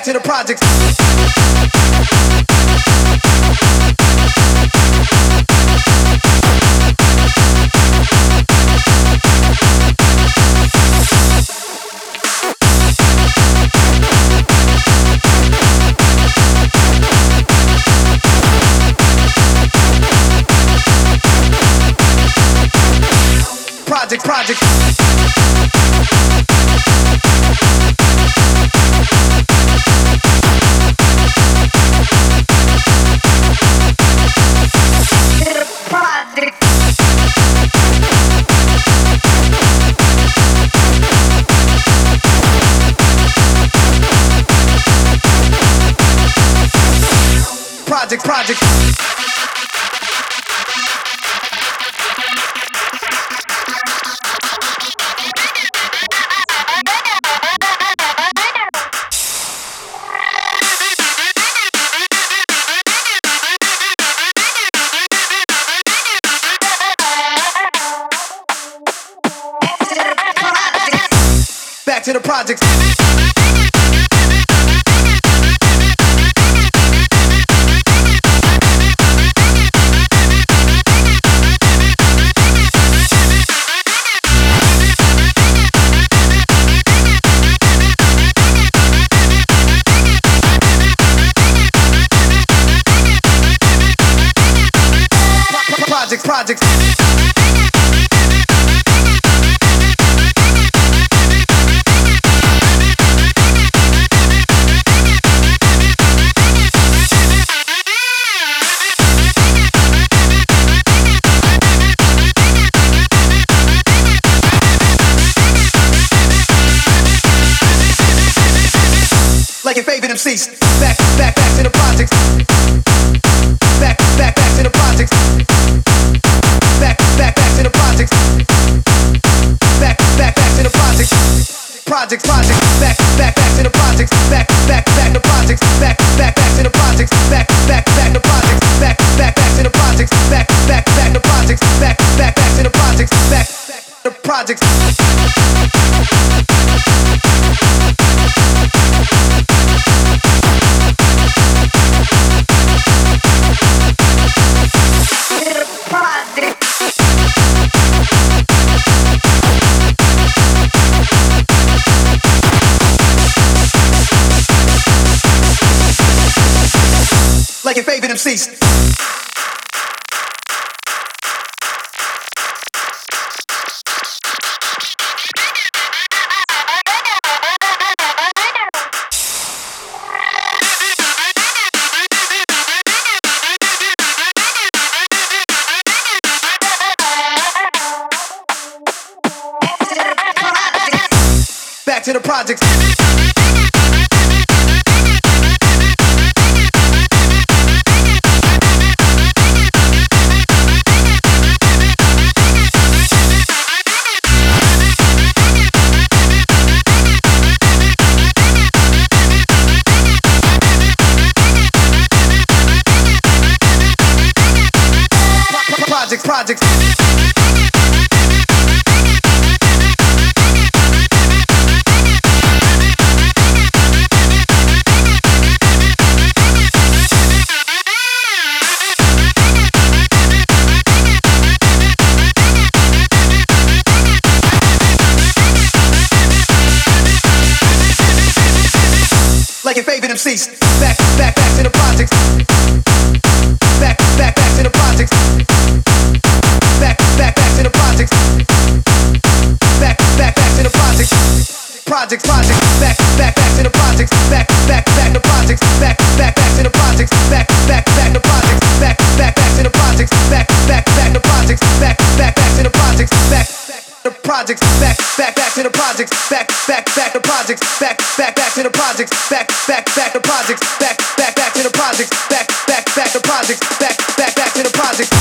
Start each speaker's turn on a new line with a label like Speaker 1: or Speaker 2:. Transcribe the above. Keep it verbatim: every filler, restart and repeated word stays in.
Speaker 1: back to the projects. Projects, projects. Projects, projects. Back to the projects. Projects, projects. Like your favorite M Cs. Back, back, back to the projects. Back, back, back to the projects. Back, back, back to the projects. Back, back, back to the projects. Projects, projects. Back, back, back to the projects. Back, back, back to projects. Back, back, back to the projects. Back, back, back to projects. Back, back, back to the projects. Back, back, back to projects. Back, back, back to the projects. Back, the projects. Like your favorite M Cs. Back to the projects. Projects, projects. Like your favorite M Cs. Back, back, back to the projects. Back, back, back to the projects. Back, back, back to the projects. Back, back, back to the projects. Projects, projects. Back, back, back to the projects. Back, back, back to projects. Back, back, back to the projects. Back, back, back to projects. Back, back, back to the projects. Back, back, back to projects. Back, back, back to the projects. Back, the projects. Back, back, back to the projects. Back, back, back to projects. Back, back, back to the projects. Back, back, back to projects. Back, back, back to the projects. Back, back, back to projects. Back, back, back to the projects.